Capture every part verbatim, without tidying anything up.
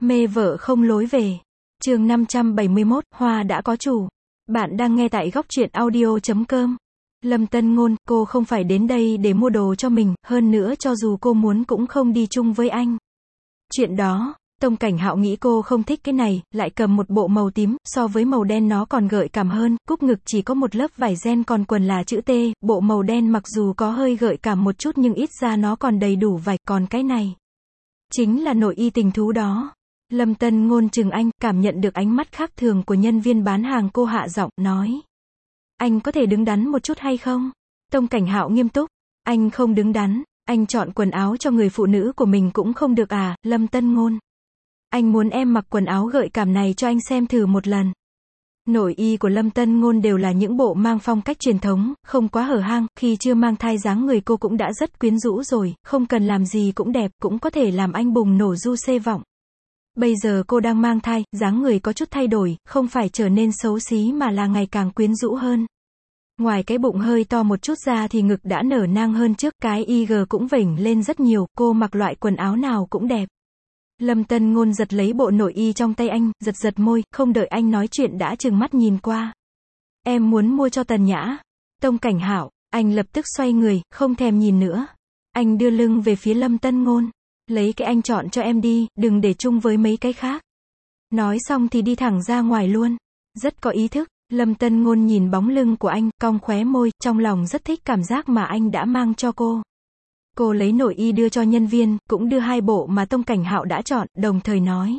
Mê vợ không lối về. Chương năm trăm bảy mươi mốt, Hoa đã có chủ. Bạn đang nghe tại góc truyện audio chấm com. Lâm Tân Ngôn, cô không phải đến đây để mua đồ cho mình, hơn nữa cho dù cô muốn cũng không đi chung với anh. Chuyện đó, Tông Cảnh Hạo nghĩ cô không thích cái này, lại cầm một bộ màu tím, so với màu đen nó còn gợi cảm hơn, cúc ngực chỉ có một lớp vải ren còn quần là chữ T, bộ màu đen mặc dù có hơi gợi cảm một chút nhưng ít ra nó còn đầy đủ vạch, còn cái này chính là nội y tình thú đó. Lâm Tân Ngôn chừng anh, cảm nhận được ánh mắt khác thường của nhân viên bán hàng, cô hạ giọng, nói. Anh có thể đứng đắn một chút hay không? Tông Cảnh Hạo nghiêm túc. Anh không đứng đắn, anh chọn quần áo cho người phụ nữ của mình cũng không được à, Lâm Tân Ngôn. Anh muốn em mặc quần áo gợi cảm này cho anh xem thử một lần. Nội y của Lâm Tân Ngôn đều là những bộ mang phong cách truyền thống, không quá hở hang, khi chưa mang thai dáng người cô cũng đã rất quyến rũ rồi, không cần làm gì cũng đẹp, cũng có thể làm anh bùng nổ du xê vọng. Bây giờ cô đang mang thai, dáng người có chút thay đổi, không phải trở nên xấu xí mà là ngày càng quyến rũ hơn. Ngoài cái bụng hơi to một chút ra thì ngực đã nở nang hơn trước, cái i giê cũng vểnh lên rất nhiều, cô mặc loại quần áo nào cũng đẹp. Lâm Tân Ngôn giật lấy bộ nội y trong tay anh, giật giật môi, không đợi anh nói chuyện đã trừng mắt nhìn qua. Em muốn mua cho Tần Nhã. Tông Cảnh Hạo, anh lập tức xoay người, không thèm nhìn nữa. Anh đưa lưng về phía Lâm Tân Ngôn. Lấy cái anh chọn cho em đi, đừng để chung với mấy cái khác. Nói xong thì đi thẳng ra ngoài luôn. Rất có ý thức. Lâm Tân Ngôn nhìn bóng lưng của anh, cong khóe môi, trong lòng rất thích cảm giác mà anh đã mang cho cô. Cô lấy nội y đưa cho nhân viên, cũng đưa hai bộ mà Tông Cảnh Hạo đã chọn, đồng thời nói.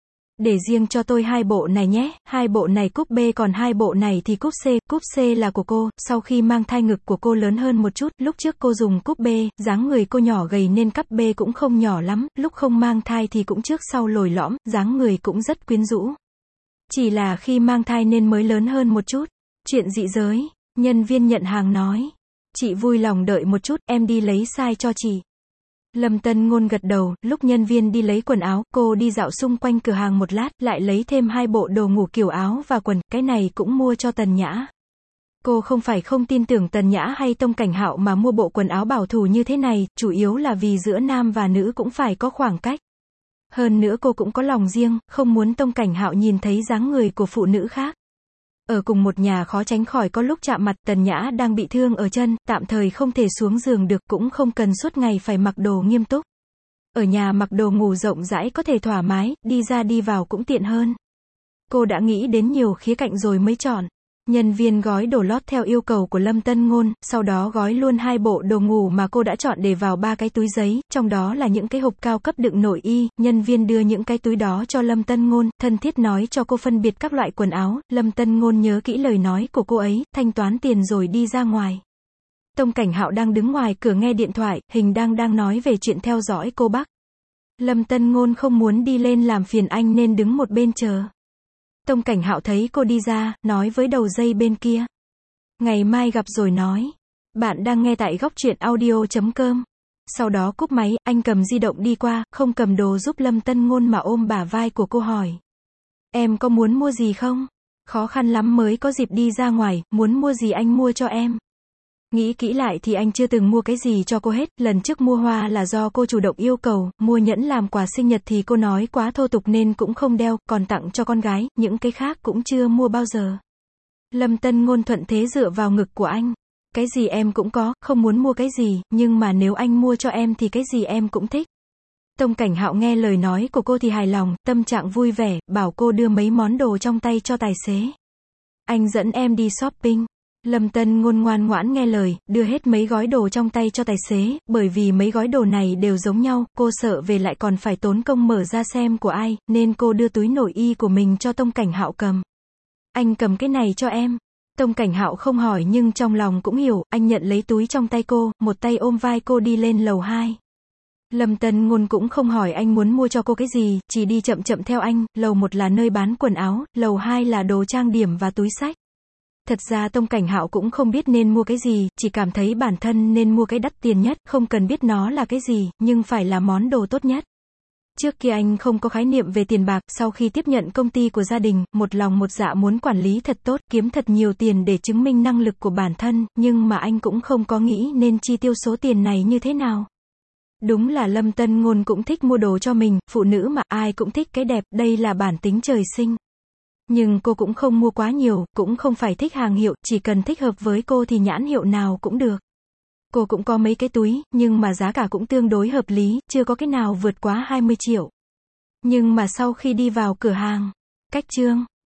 Để riêng cho tôi hai bộ này nhé, hai bộ này cúp B còn hai bộ này thì cúp C, cúp C là của cô, sau khi mang thai ngực của cô lớn hơn một chút, lúc trước cô dùng cúp B, dáng người cô nhỏ gầy nên cúp B cũng không nhỏ lắm, lúc không mang thai thì cũng trước sau lồi lõm, dáng người cũng rất quyến rũ. Chỉ là khi mang thai nên mới lớn hơn một chút. Chuyện dị giới, nhân viên nhận hàng nói. Chị vui lòng đợi một chút, em đi lấy size cho chị. Lâm Tân Ngôn gật đầu, lúc nhân viên đi lấy quần áo, cô đi dạo xung quanh cửa hàng một lát, lại lấy thêm hai bộ đồ ngủ kiểu áo và quần, cái này cũng mua cho Tần Nhã. Cô không phải không tin tưởng Tần Nhã hay Tông Cảnh Hạo mà mua bộ quần áo bảo thủ như thế này, chủ yếu là vì giữa nam và nữ cũng phải có khoảng cách. Hơn nữa cô cũng có lòng riêng, không muốn Tông Cảnh Hạo nhìn thấy dáng người của phụ nữ khác. Ở cùng một nhà khó tránh khỏi có lúc chạm mặt, Tần Nhã đang bị thương ở chân, tạm thời không thể xuống giường được, cũng không cần suốt ngày phải mặc đồ nghiêm túc. Ở nhà mặc đồ ngủ rộng rãi có thể thoải mái, đi ra đi vào cũng tiện hơn. Cô đã nghĩ đến nhiều khía cạnh rồi mới chọn. Nhân viên gói đồ lót theo yêu cầu của Lâm Tân Ngôn, sau đó gói luôn hai bộ đồ ngủ mà cô đã chọn để vào ba cái túi giấy, trong đó là những cái hộp cao cấp đựng nội y. Nhân viên đưa những cái túi đó cho Lâm Tân Ngôn, thân thiết nói cho cô phân biệt các loại quần áo. Lâm Tân Ngôn nhớ kỹ lời nói của cô ấy, thanh toán tiền rồi đi ra ngoài. Tông Cảnh Hạo đang đứng ngoài cửa nghe điện thoại, hình đang đang nói về chuyện theo dõi cô Bắc. Lâm Tân Ngôn không muốn đi lên làm phiền anh nên đứng một bên chờ. Tông Cảnh Hạo thấy cô đi ra, nói với đầu dây bên kia. Ngày mai gặp rồi nói. Bạn đang nghe tại góc truyện audio chấm com. Sau đó cúp máy, anh cầm di động đi qua, không cầm đồ giúp Lâm Tân Ngôn mà ôm bả vai của cô hỏi. Em có muốn mua gì không? Khó khăn lắm mới có dịp đi ra ngoài, muốn mua gì anh mua cho em. Nghĩ kỹ lại thì anh chưa từng mua cái gì cho cô hết, lần trước mua hoa là do cô chủ động yêu cầu, mua nhẫn làm quà sinh nhật thì cô nói quá thô tục nên cũng không đeo, còn tặng cho con gái, những cái khác cũng chưa mua bao giờ. Lâm Tân Ngôn thuận thế dựa vào ngực của anh. Cái gì em cũng có, không muốn mua cái gì, nhưng mà nếu anh mua cho em thì cái gì em cũng thích. Tông Cảnh Hạo nghe lời nói của cô thì hài lòng, tâm trạng vui vẻ, bảo cô đưa mấy món đồ trong tay cho tài xế. Anh dẫn em đi shopping. Lâm Tân Ngôn ngoan ngoãn nghe lời, đưa hết mấy gói đồ trong tay cho tài xế, bởi vì mấy gói đồ này đều giống nhau, cô sợ về lại còn phải tốn công mở ra xem của ai, nên cô đưa túi nội y của mình cho Tông Cảnh Hạo cầm. Anh cầm cái này cho em. Tông Cảnh Hạo không hỏi nhưng trong lòng cũng hiểu, anh nhận lấy túi trong tay cô, một tay ôm vai cô đi lên lầu hai. Lâm Tân Ngôn cũng không hỏi anh muốn mua cho cô cái gì, chỉ đi chậm chậm theo anh, lầu một là nơi bán quần áo, lầu hai là đồ trang điểm và túi xách. Thật ra Tông Cảnh Hạo cũng không biết nên mua cái gì, chỉ cảm thấy bản thân nên mua cái đắt tiền nhất, không cần biết nó là cái gì, nhưng phải là món đồ tốt nhất. Trước kia anh không có khái niệm về tiền bạc, sau khi tiếp nhận công ty của gia đình, một lòng một dạ muốn quản lý thật tốt, kiếm thật nhiều tiền để chứng minh năng lực của bản thân, nhưng mà anh cũng không có nghĩ nên chi tiêu số tiền này như thế nào. Đúng là Lâm Tân Ngôn cũng thích mua đồ cho mình, phụ nữ mà ai cũng thích cái đẹp, đây là bản tính trời sinh. Nhưng cô cũng không mua quá nhiều, cũng không phải thích hàng hiệu, chỉ cần thích hợp với cô thì nhãn hiệu nào cũng được. Cô cũng có mấy cái túi, nhưng mà giá cả cũng tương đối hợp lý, chưa có cái nào vượt quá hai mươi triệu. Nhưng mà sau khi đi vào cửa hàng, cách chương